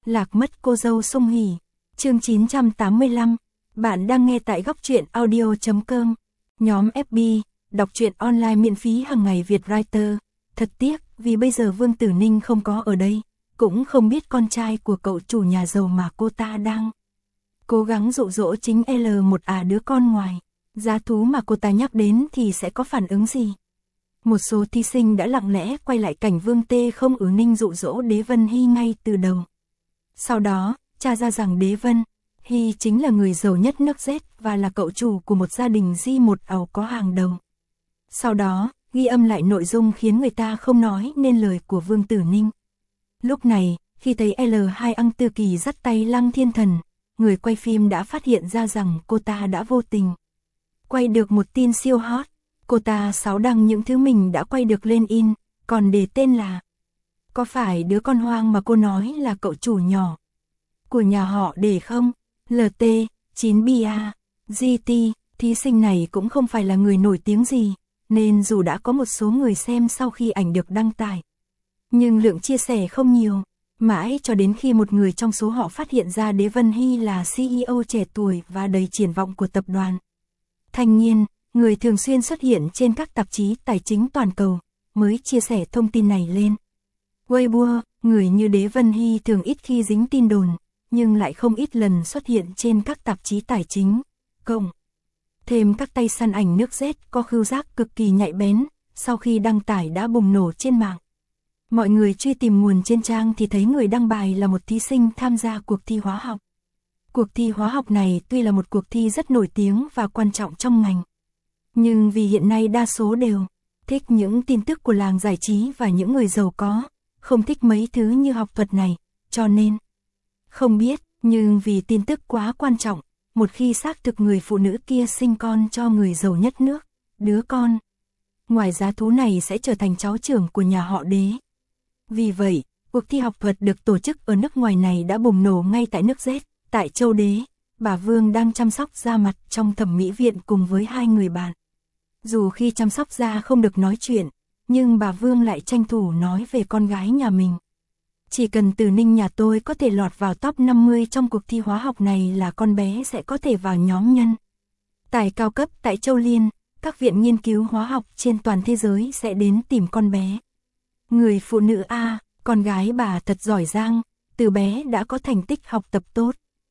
Lạc mất cô dâu sung hỉ. Chương 985. Bạn đang nghe tại góc truyện audio.com. Nhóm FB, đọc truyện online miễn phí hàng ngày Việt Writer. Thật tiếc, vì bây giờ Vương Tử Ninh không có ở đây, cũng không biết con trai của cậu chủ nhà giàu mà cô ta đang cố gắng dụ dỗ chính L1 đứa con ngoài. Giá thú mà cô ta nhắc đến thì sẽ có phản ứng gì? Một số thí sinh đã lặng lẽ quay lại cảnh Vương Tê không Ninh dụ dỗ Đế Vân Hy ngay từ đầu. Sau đó, tra ra rằng Đế Vân Hy chính là người giàu nhất nước Z và là cậu chủ của một gia đình G1 ầu có hàng đầu. Sau đó, ghi âm lại nội dung khiến người ta không nói nên lời của Vương Tử Ninh. Lúc này, khi thấy L2 Ăng Tư Kỳ dắt tay Lăng Thiên Thần, người quay phim đã phát hiện ra rằng cô ta đã vô tình quay được một tin siêu hot. Cô ta sáo đăng những thứ mình đã quay được lên in, còn để tên là "Có phải đứa con hoang mà cô nói là cậu chủ nhỏ của nhà họ Để không? LT, 9BA, GT." Thí sinh này cũng không phải là người nổi tiếng gì, nên dù đã có một số người xem sau khi ảnh được đăng tải, nhưng lượng chia sẻ không nhiều. Mãi cho đến khi một người trong số họ phát hiện ra Đế Vân Hy là CEO trẻ tuổi và đầy triển vọng của tập đoàn Thanh Nhiên, người thường xuyên xuất hiện trên các tạp chí tài chính toàn cầu, mới chia sẻ thông tin này lên Weibo. Người như Đế Vân Hy thường ít khi dính tin đồn, nhưng lại không ít lần xuất hiện trên các tạp chí tài chính. Cộng thêm các tay săn ảnh nước Z có khứu giác cực kỳ nhạy bén, sau khi đăng tải đã bùng nổ trên mạng. Mọi người truy tìm nguồn trên trang thì thấy người đăng bài là một thí sinh tham gia cuộc thi hóa học. Cuộc thi hóa học này tuy là một cuộc thi rất nổi tiếng và quan trọng trong ngành, nhưng vì hiện nay đa số đều thích những tin tức của làng giải trí và những người giàu có, không thích mấy thứ như học thuật này, cho nên không biết, nhưng vì tin tức quá quan trọng, một khi xác thực người phụ nữ kia sinh con cho người giàu nhất nước, đứa con ngoài giá thú này sẽ trở thành cháu trưởng của nhà họ Đế. Vì vậy, cuộc thi học thuật được tổ chức ở nước ngoài này đã bùng nổ ngay tại nước Z, tại châu Đế. Bà Vương đang chăm sóc da mặt trong thẩm mỹ viện cùng với hai người bạn. Dù khi chăm sóc da không được nói chuyện, nhưng bà Vương lại tranh thủ nói về con gái nhà mình. Chỉ cần Tử Ninh nhà tôi có thể lọt vào top 50 trong cuộc thi hóa học này là con bé sẽ có thể vào nhóm nhân tài cao cấp tại châu Liên. Các viện nghiên cứu hóa học trên toàn thế giới sẽ đến tìm con bé. Người phụ nữ con gái bà thật giỏi giang, từ bé đã có thành tích học tập tốt.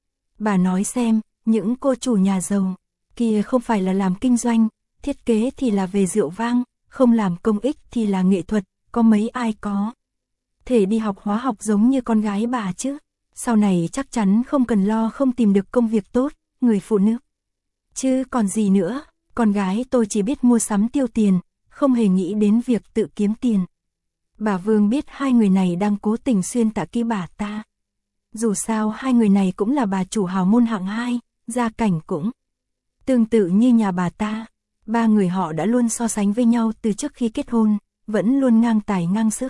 Bà nói xem, những cô chủ nhà giàu kia không phải là làm kinh doanh, thiết kế thì là về rượu vang, không làm công ích thì là nghệ thuật, có mấy ai có thể đi học hóa học giống như con gái bà chứ. Sau này chắc chắn không cần lo không tìm được công việc tốt, người phụ nữ chứ còn gì nữa. Con gái tôi chỉ biết mua sắm tiêu tiền, không hề nghĩ đến việc tự kiếm tiền. Bà Vương biết hai người này đang cố tình xuyên tả kỹ bà ta. Dù sao hai người này cũng là bà chủ hào môn hạng 2, gia cảnh cũng tương tự như nhà bà ta. Ba người họ đã luôn so sánh với nhau từ trước khi kết hôn, vẫn luôn ngang tài ngang sức.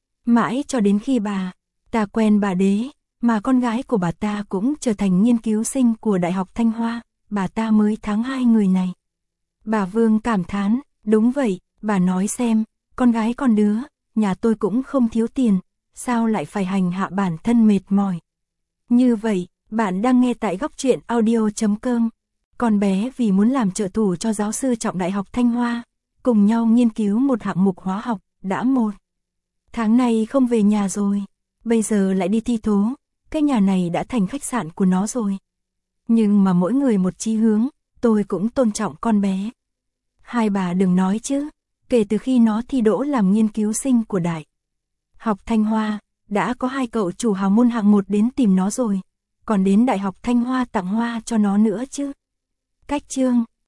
Mãi cho đến khi bà ta quen bà Đế, mà con gái của bà ta cũng trở thành nghiên cứu sinh của Đại học Thanh Hoa, bà ta mới thắng hai người này. Bà Vương cảm thán, đúng vậy, bà nói xem, con gái con đứa, nhà tôi cũng không thiếu tiền, sao lại phải hành hạ bản thân mệt mỏi. Như vậy, bạn đang nghe tại góc truyện audio.com. Con bé vì muốn làm trợ thủ cho giáo sư Trọng Đại học Thanh Hoa, cùng nhau nghiên cứu một hạng mục hóa học, đã 1 tháng nay không về nhà rồi, bây giờ lại đi thi thố, cái nhà này đã thành khách sạn của nó rồi. Nhưng mà mỗi người một chí hướng, tôi cũng tôn trọng con bé. Hai bà đừng nói chứ, kể từ khi nó thi đỗ làm nghiên cứu sinh của Đại học Thanh Hoa, đã có hai cậu chủ hào môn hạng 1 đến tìm nó rồi, còn đến Đại học Thanh Hoa tặng hoa cho nó nữa chứ. Cách chương